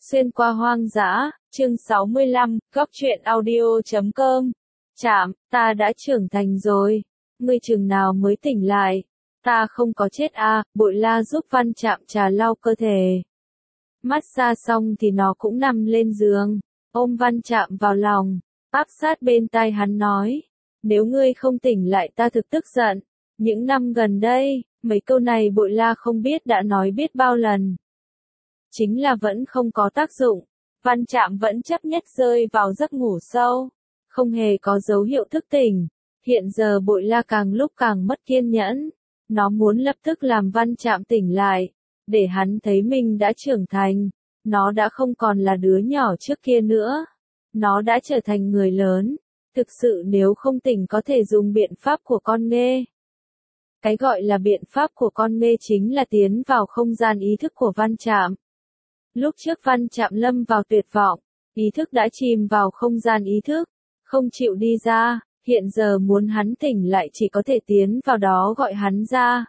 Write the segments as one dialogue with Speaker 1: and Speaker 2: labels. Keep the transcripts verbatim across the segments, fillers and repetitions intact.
Speaker 1: Xuyên qua hoang dã, chương sáu mươi lăm, góc truyện audio chấm com. Chạm, ta đã trưởng thành rồi. Ngươi chừng nào mới tỉnh lại? Ta không có chết à, Bội La giúp Văn Trạm trà lau cơ thể. Massage xong thì nó cũng nằm lên giường, ôm Văn Trạm vào lòng, áp sát bên tai hắn nói. Nếu ngươi không tỉnh lại ta thực tức giận. Những năm gần đây, mấy câu này Bội La không biết đã nói biết bao lần. Chính là vẫn không có tác dụng. Văn Trạm vẫn chấp nhất rơi vào giấc ngủ sâu, không hề có dấu hiệu thức tỉnh. Hiện giờ Bội La càng lúc càng mất kiên nhẫn. Nó muốn lập tức làm Văn Trạm tỉnh lại, để hắn thấy mình đã trưởng thành. Nó đã không còn là đứa nhỏ trước kia nữa. Nó đã trở thành người lớn. Thực sự nếu không tỉnh có thể dùng biện pháp của con nghe. Cái gọi là biện pháp của con nghe chính là tiến vào không gian ý thức của Văn Trạm. Lúc trước Văn Trạm lâm vào tuyệt vọng, ý thức đã chìm vào không gian ý thức, không chịu đi ra, hiện giờ muốn hắn tỉnh lại chỉ có thể tiến vào đó gọi hắn ra.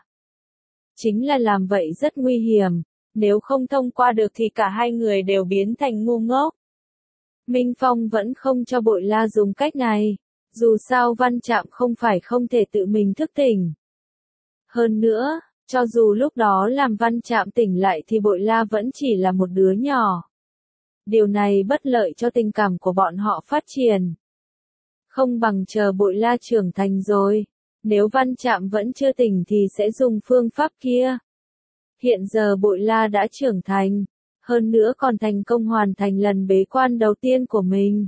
Speaker 1: Chính là làm vậy rất nguy hiểm, nếu không thông qua được thì cả hai người đều biến thành ngu ngốc. Minh Phong vẫn không cho Bội La dùng cách này, dù sao Văn Trạm không phải không thể tự mình thức tỉnh. Hơn nữa, cho dù lúc đó làm Văn Trạm tỉnh lại thì Bội La vẫn chỉ là một đứa nhỏ. Điều này bất lợi cho tình cảm của bọn họ phát triển. Không bằng chờ Bội La trưởng thành rồi, nếu Văn Trạm vẫn chưa tỉnh thì sẽ dùng phương pháp kia. Hiện giờ Bội La đã trưởng thành, hơn nữa còn thành công hoàn thành lần bế quan đầu tiên của mình.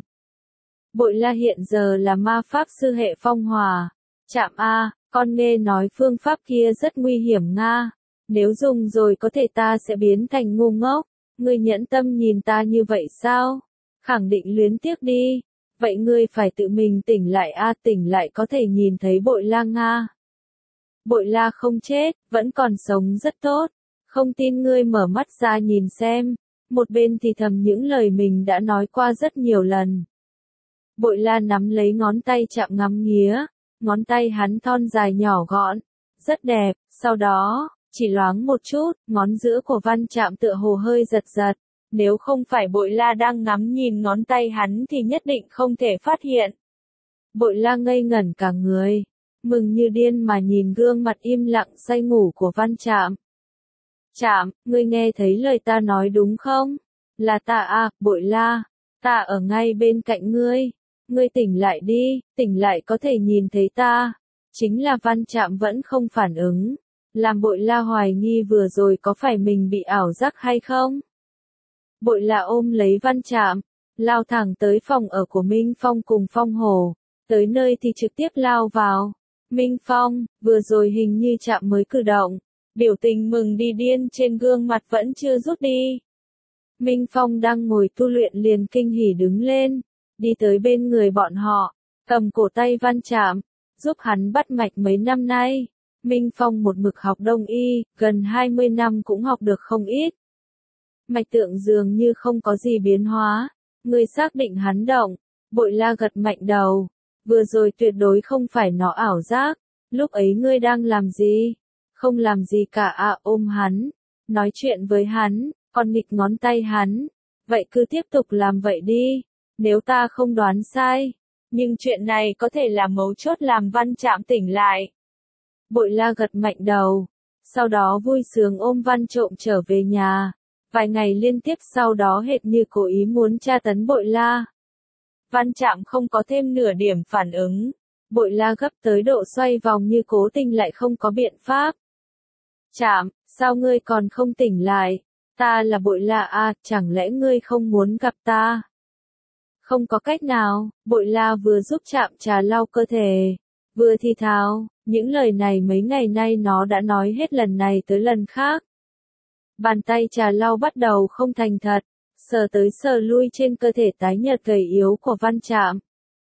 Speaker 1: Bội La hiện giờ là ma pháp sư hệ phong hỏa. Trạm A, con nghe nói phương pháp kia rất nguy hiểm Nga. Nếu dùng rồi có thể ta sẽ biến thành ngu ngốc. Ngươi nhẫn tâm nhìn ta như vậy sao? Khẳng định luyến tiếc đi. Vậy ngươi phải tự mình tỉnh lại A, tỉnh lại có thể nhìn thấy Bội La Nga. Bội La không chết, vẫn còn sống rất tốt. Không tin ngươi mở mắt ra nhìn xem. Một bên thì thầm những lời mình đã nói qua rất nhiều lần. Bội La nắm lấy ngón tay Trạm ngắm nghía. Ngón tay hắn thon dài nhỏ gọn, rất đẹp, sau đó, chỉ loáng một chút, ngón giữa của Văn Trạm tựa hồ hơi giật giật. Nếu không phải Bội La đang ngắm nhìn ngón tay hắn thì nhất định không thể phát hiện. Bội La ngây ngẩn cả người, mừng như điên mà nhìn gương mặt im lặng say ngủ của Văn Trạm. Trạm, ngươi nghe thấy lời ta nói đúng không? Là ta à, Bội La, ta ở ngay bên cạnh ngươi. Ngươi tỉnh lại đi, tỉnh lại có thể nhìn thấy ta. Chính là Văn Trạm vẫn không phản ứng. Làm Bội La hoài nghi vừa rồi có phải mình bị ảo giác hay không? Bội La ôm lấy Văn Trạm, lao thẳng tới phòng ở của Minh Phong cùng Phong Hổ. Tới nơi thì trực tiếp lao vào. Minh Phong, vừa rồi hình như Trạm mới cử động. Biểu tình mừng đi điên trên gương mặt vẫn chưa rút đi. Minh Phong đang ngồi tu luyện liền kinh hỉ đứng lên. Đi tới bên người bọn họ, cầm cổ tay Văn Trạm, giúp hắn bắt mạch mấy năm nay. Minh Phong một mực học đông y, gần hai mươi năm cũng học được không ít. Mạch tượng dường như không có gì biến hóa, người xác định hắn động. Bội La gật mạnh đầu, vừa rồi tuyệt đối không phải nó ảo giác. Lúc ấy ngươi đang làm gì? Không làm gì cả à, ôm hắn, nói chuyện với hắn, còn nghịch ngón tay hắn. Vậy cứ tiếp tục làm vậy đi. Nếu ta không đoán sai, nhưng chuyện này có thể là mấu chốt làm Văn Trạm tỉnh lại. Bội La gật mạnh đầu, sau đó vui sướng ôm Văn Trộm trở về nhà. Vài ngày liên tiếp sau đó hệt như cố ý muốn tra tấn Bội La. Văn Trạm không có thêm nửa điểm phản ứng. Bội La gấp tới độ xoay vòng như cố tình lại không có biện pháp. Trạm, sao ngươi còn không tỉnh lại? Ta là Bội La à, chẳng lẽ ngươi không muốn gặp ta? Không có cách nào, Bội La vừa giúp Trạm trà lau cơ thể, vừa thì thào, những lời này mấy ngày nay nó đã nói hết lần này tới lần khác. Bàn tay trà lau bắt đầu không thành thật, sờ tới sờ lui trên cơ thể tái nhợt gầy yếu của Văn Trạm.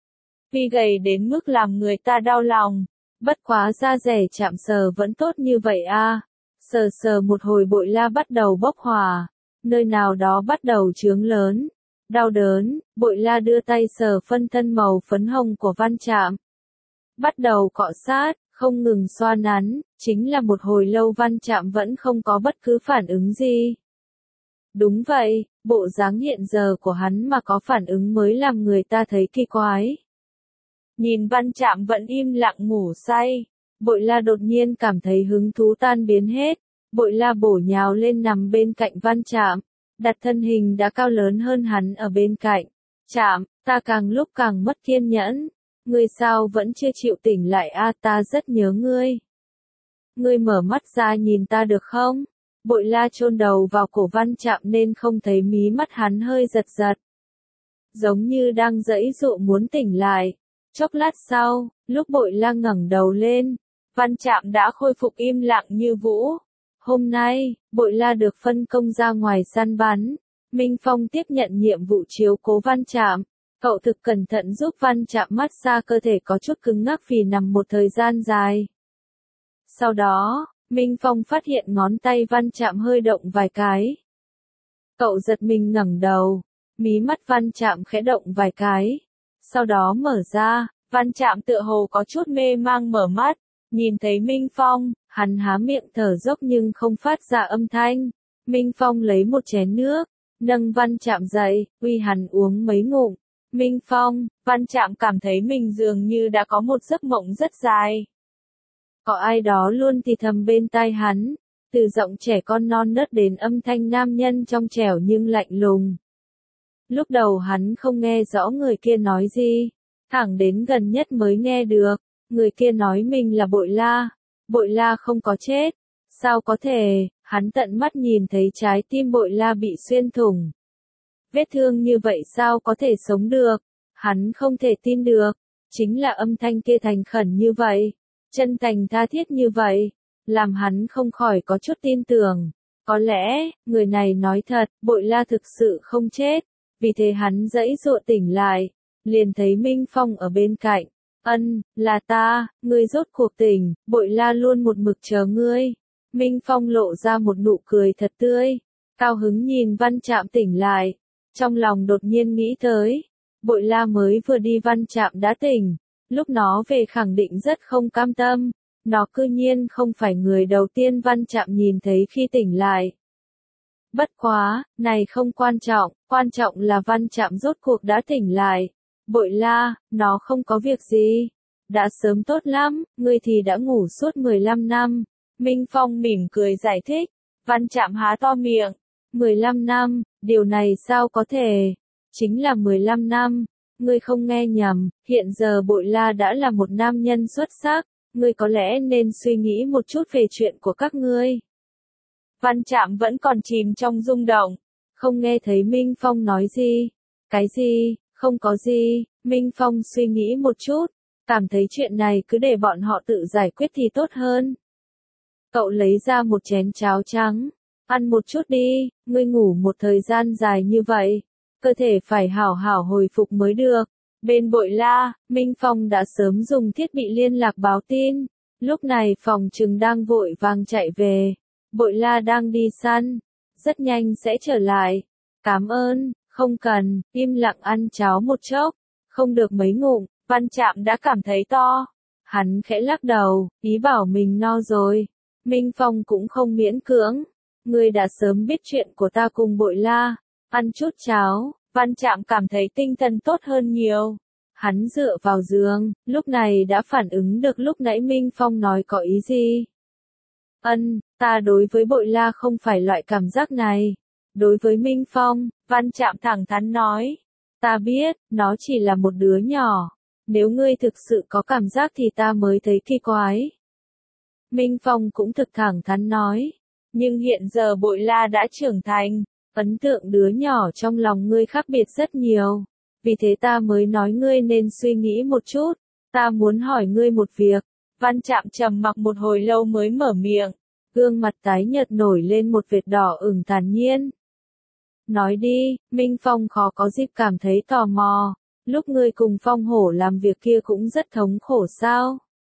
Speaker 1: Vì gầy đến mức làm người ta đau lòng, bất quá da rẻ Trạm sờ vẫn tốt như vậy à. Sờ sờ một hồi Bội La bắt đầu bốc hỏa, nơi nào đó bắt đầu chướng lớn. Đau đớn, Bội La đưa tay sờ phân thân màu phấn hồng của Văn Trạm. Bắt đầu cọ sát, không ngừng xoa nắn, chính là một hồi lâu Văn Trạm vẫn không có bất cứ phản ứng gì. Đúng vậy, Bộ dáng hiện giờ của hắn mà có phản ứng mới làm người ta thấy kỳ quái. Nhìn Văn Trạm vẫn im lặng ngủ say, Bội La đột nhiên cảm thấy hứng thú tan biến hết. Bội La bổ nhào lên nằm bên cạnh Văn Trạm, đặt thân hình đã cao lớn hơn hắn ở bên cạnh. Trạm, ta càng lúc càng mất kiên nhẫn. Ngươi sao vẫn chưa chịu tỉnh lại a, ta rất nhớ ngươi. Ngươi mở mắt ra nhìn ta được không? Bội La chôn đầu vào cổ Văn Trạm nên không thấy mí mắt hắn hơi giật giật. Giống như đang giãy giụa muốn tỉnh lại. Chốc lát sau, lúc Bội La ngẩng đầu lên, Văn Trạm đã khôi phục im lặng như vũ. Hôm nay, Bội La được phân công ra ngoài săn bắn. Minh Phong tiếp nhận nhiệm vụ chiếu cố Văn Trạm. Cậu thực cẩn thận giúp Văn Trạm massage cơ thể có chút cứng ngắc vì nằm một thời gian dài. Sau đó, Minh Phong phát hiện ngón tay Văn Trạm hơi động vài cái. Cậu giật mình ngẩng đầu, mí mắt Văn Trạm khẽ động vài cái. Sau đó mở ra, Văn Trạm tựa hồ có chút mê mang mở mắt, nhìn thấy Minh Phong, hắn há miệng thở dốc nhưng không phát ra âm thanh. Minh Phong lấy một chén nước, nâng Văn Trạm dậy, uy hắn uống mấy ngụm. Minh Phong, Văn Trạm cảm thấy mình dường như đã có một giấc mộng rất dài. Có ai đó luôn thì thầm bên tai hắn, từ giọng trẻ con non nớt đến âm thanh nam nhân trong trẻo nhưng lạnh lùng. Lúc đầu hắn không nghe rõ người kia nói gì, thẳng đến gần nhất mới nghe được, người kia nói mình là Bội La. Bội La không có chết. Sao có thể, hắn tận mắt nhìn thấy trái tim Bội La bị xuyên thủng. Vết thương như vậy sao có thể sống được? Hắn không thể tin được. Chính là âm thanh kia thành khẩn như vậy, chân thành tha thiết như vậy, làm hắn không khỏi có chút tin tưởng. Có lẽ, người này nói thật, Bội La thực sự không chết. Vì thế hắn giãy giụa tỉnh lại, liền thấy Minh Phong ở bên cạnh. Ân, là ta, ngươi rốt cuộc tỉnh, Bội La luôn một mực chờ ngươi. Minh Phong lộ ra một nụ cười thật tươi, cao hứng nhìn Văn Trạm tỉnh lại. Trong lòng đột nhiên nghĩ tới, Bội La mới vừa đi Văn Trạm đã tỉnh, lúc nó về khẳng định rất không cam tâm, nó cư nhiên không phải người đầu tiên Văn Trạm nhìn thấy khi tỉnh lại. Bất quá, này không quan trọng, quan trọng là Văn Trạm rốt cuộc đã tỉnh lại. Bội La, nó không có việc gì. Đã sớm tốt lắm, ngươi thì đã ngủ suốt mười lăm năm. Minh Phong mỉm cười giải thích. Văn Trạm há to miệng. mười lăm năm, điều này sao có thể? Chính là mười lăm năm. Ngươi không nghe nhầm, hiện giờ Bội La đã là một nam nhân xuất sắc. Ngươi có lẽ nên suy nghĩ một chút về chuyện của các ngươi. Văn Trạm vẫn còn chìm trong rung động. Không nghe thấy Minh Phong nói gì. Cái gì? Không có gì. Minh Phong suy nghĩ một chút, cảm thấy chuyện này cứ để bọn họ tự giải quyết thì tốt hơn. Cậu lấy ra một chén cháo trắng, ăn một chút đi, ngươi ngủ một thời gian dài như vậy, cơ thể phải hảo hảo hồi phục mới được. Bên Bội La, Minh Phong đã sớm dùng thiết bị liên lạc báo tin, lúc này phòng trừng đang vội vàng chạy về. Bội La đang đi săn, rất nhanh sẽ trở lại. Cảm ơn, không cần, im lặng ăn cháo một chốc. Không được mấy ngụm, Văn Trạm đã cảm thấy to. Hắn khẽ lắc đầu, ý bảo mình no rồi. Minh Phong cũng không miễn cưỡng. Ngươi đã sớm biết chuyện của ta cùng Bội La. Ăn chút cháo, Văn Trạm cảm thấy tinh thần tốt hơn nhiều. Hắn dựa vào giường, lúc này đã phản ứng được lúc nãy Minh Phong nói có ý gì. Ân, ta đối với Bội La không phải loại cảm giác này. Đối với Minh Phong, Văn Trạm thẳng thắn nói. Ta biết, nó chỉ là một đứa nhỏ. Nếu ngươi thực sự có cảm giác thì ta mới thấy kỳ quái. Minh Phong cũng thực thẳng thắn nói. Nhưng hiện giờ Bội La đã trưởng thành, ấn tượng đứa nhỏ trong lòng ngươi khác biệt rất nhiều. Vì thế ta mới nói ngươi nên suy nghĩ một chút. Ta muốn hỏi ngươi một việc. Văn Trạm trầm mặc một hồi lâu mới mở miệng. Gương mặt tái nhợt nổi lên một vệt đỏ ửng thản nhiên. Nói đi, Minh Phong khó có dịp cảm thấy tò mò. Lúc ngươi cùng Phong Hổ làm việc kia cũng rất thống khổ sao?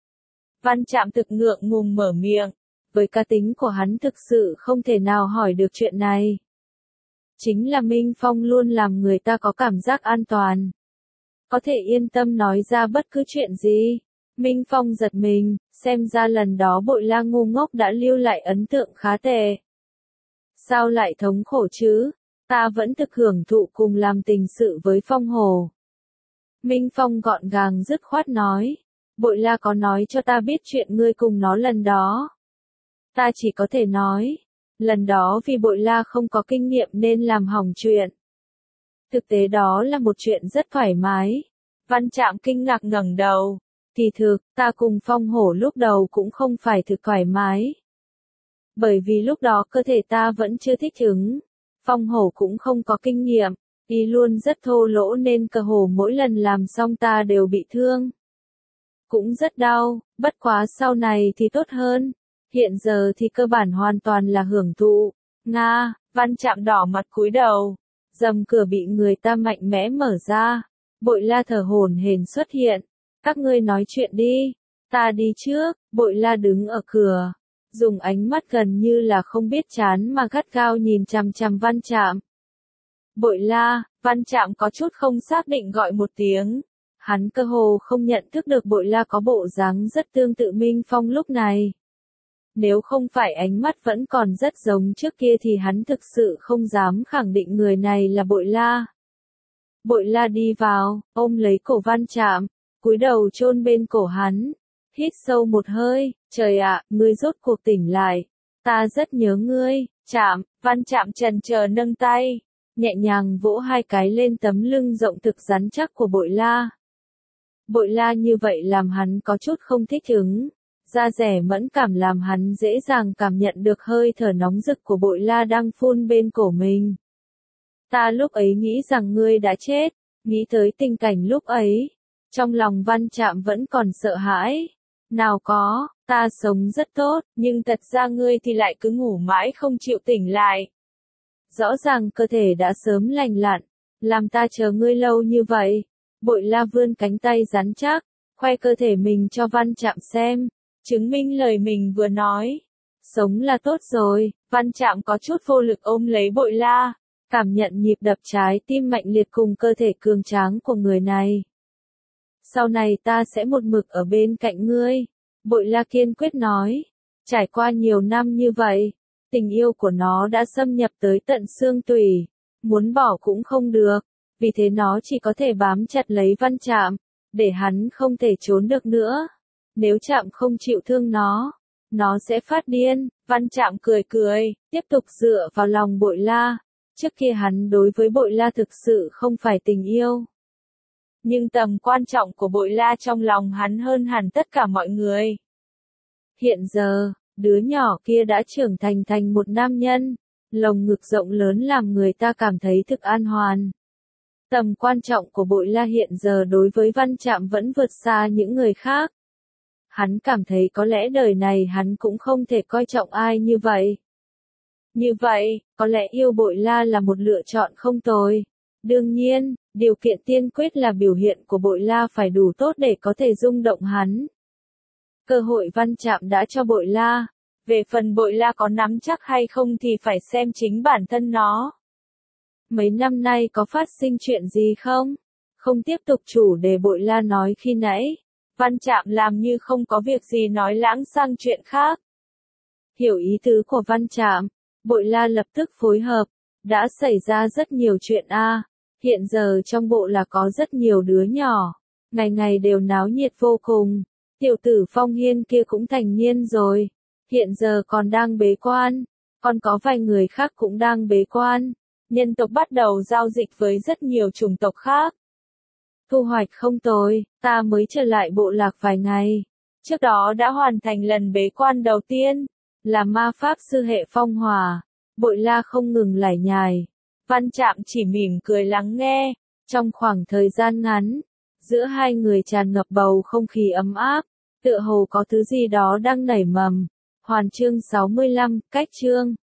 Speaker 1: Văn Trạm thực ngượng ngùng mở miệng. Với cá tính của hắn thực sự không thể nào hỏi được chuyện này. Chính là Minh Phong luôn làm người ta có cảm giác an toàn. Có thể yên tâm nói ra bất cứ chuyện gì. Minh Phong giật mình, xem ra lần đó Bội La ngu ngốc đã lưu lại ấn tượng khá tệ. Sao lại thống khổ chứ? ta vẫn thực hưởng thụ cùng làm tình sự với Phong Hổ. Minh Phong gọn gàng dứt khoát nói, Bội La có nói cho ta biết chuyện ngươi cùng nó lần đó. Ta chỉ có thể nói, lần đó vì Bội La không có kinh nghiệm nên làm hỏng chuyện. Thực tế đó là một chuyện rất thoải mái. Văn Trạm kinh ngạc ngẩng đầu. Kỳ thực, ta cùng Phong Hổ lúc đầu cũng không phải thực thoải mái. Bởi vì lúc đó cơ thể ta vẫn chưa thích ứng. Phong Hổ cũng không có kinh nghiệm, y luôn rất thô lỗ nên cơ hồ mỗi lần làm xong ta đều bị thương. Cũng rất đau, bất quá sau này thì tốt hơn. Hiện giờ thì cơ bản hoàn toàn là hưởng thụ. Nga, Văn Trạm đỏ mặt cúi đầu. Rầm cửa bị người ta mạnh mẽ mở ra. Bội La thở hổn hển xuất hiện. Các ngươi nói chuyện đi. Ta đi trước. Bội La đứng ở cửa. Dùng ánh mắt gần như là không biết chán mà gắt gao nhìn chằm chằm Văn Trạm. Bội La, Văn Trạm có chút không xác định gọi một tiếng. Hắn cơ hồ không nhận thức được Bội La có bộ dáng rất tương tự Minh Phong lúc này. Nếu không phải ánh mắt vẫn còn rất giống trước kia thì hắn thực sự không dám khẳng định người này là Bội La. Bội La đi vào, ôm lấy cổ Văn Trạm, cúi đầu chôn bên cổ hắn. Hít sâu một hơi, trời ạ, ngươi rốt cuộc tỉnh lại. Ta rất nhớ ngươi, Trạm. Văn Trạm chần chờ nâng tay, nhẹ nhàng vỗ hai cái lên tấm lưng rộng thực rắn chắc của Bội La. Bội La như vậy làm hắn có chút không thích ứng. Da rẻ mẫn cảm làm hắn dễ dàng cảm nhận được hơi thở nóng rực của Bội La đang phun bên cổ mình. Ta lúc ấy nghĩ rằng ngươi đã chết, nghĩ tới tình cảnh lúc ấy. Trong lòng Văn Trạm vẫn còn sợ hãi. Nào có, ta sống rất tốt, nhưng thật ra ngươi thì lại cứ ngủ mãi không chịu tỉnh lại. Rõ ràng cơ thể đã sớm lành lặn, làm ta chờ ngươi lâu như vậy. Bội La vươn cánh tay rắn chắc, khoe cơ thể mình cho Văn Trạm xem, chứng minh lời mình vừa nói. Sống là tốt rồi. Văn Trạm có chút vô lực ôm lấy Bội La, cảm nhận nhịp đập trái tim mạnh liệt cùng cơ thể cường tráng của người này. Sau này ta sẽ một mực ở bên cạnh ngươi. Bội La kiên quyết nói. Trải qua nhiều năm như vậy, tình yêu của nó đã xâm nhập tới tận xương tủy. Muốn bỏ cũng không được. Vì thế nó chỉ có thể bám chặt lấy Văn Trạm, để hắn không thể trốn được nữa. Nếu Trạm không chịu thương nó, nó sẽ phát điên. Văn Trạm cười cười, tiếp tục dựa vào lòng Bội La. Trước kia hắn đối với Bội La thực sự không phải tình yêu. Nhưng tầm quan trọng của Bội La trong lòng hắn hơn hẳn tất cả mọi người. Hiện giờ, đứa nhỏ kia đã trưởng thành thành một nam nhân, lồng ngực rộng lớn làm người ta cảm thấy thực an hoàn. Tầm quan trọng của Bội La hiện giờ đối với Văn Trạm vẫn vượt xa những người khác. Hắn cảm thấy có lẽ đời này hắn cũng không thể coi trọng ai như vậy. Như vậy, có lẽ yêu Bội La là một lựa chọn không tồi. Đương nhiên, điều kiện tiên quyết là biểu hiện của Bội La phải đủ tốt để có thể rung động hắn. Cơ hội Văn Trạm đã cho Bội La. Về phần Bội La có nắm chắc hay không thì phải xem chính bản thân nó. Mấy năm nay có phát sinh chuyện gì không? Không tiếp tục chủ đề Bội La nói khi nãy. Văn Trạm làm như không có việc gì nói lãng sang chuyện khác. Hiểu ý tứ của Văn Trạm, Bội La lập tức phối hợp. Đã xảy ra rất nhiều chuyện a. À. Hiện giờ trong bộ là có rất nhiều đứa nhỏ. Ngày ngày đều náo nhiệt vô cùng. Tiểu tử Phong Hiên kia cũng thành niên rồi. Hiện giờ còn đang bế quan. Còn có vài người khác cũng đang bế quan. Nhân tộc bắt đầu giao dịch với rất nhiều chủng tộc khác. Thu hoạch không tồi, ta mới trở lại bộ lạc vài ngày. Trước đó đã hoàn thành lần bế quan đầu tiên. Là ma pháp sư hệ phong hỏa. Bội La không ngừng lải nhải. Văn Trạm chỉ mỉm cười lắng nghe. Trong khoảng thời gian ngắn, giữa hai người tràn ngập bầu không khí ấm áp. Tựa hồ có thứ gì đó đang nảy mầm. Hoàn chương sáu mươi lăm, cách chương.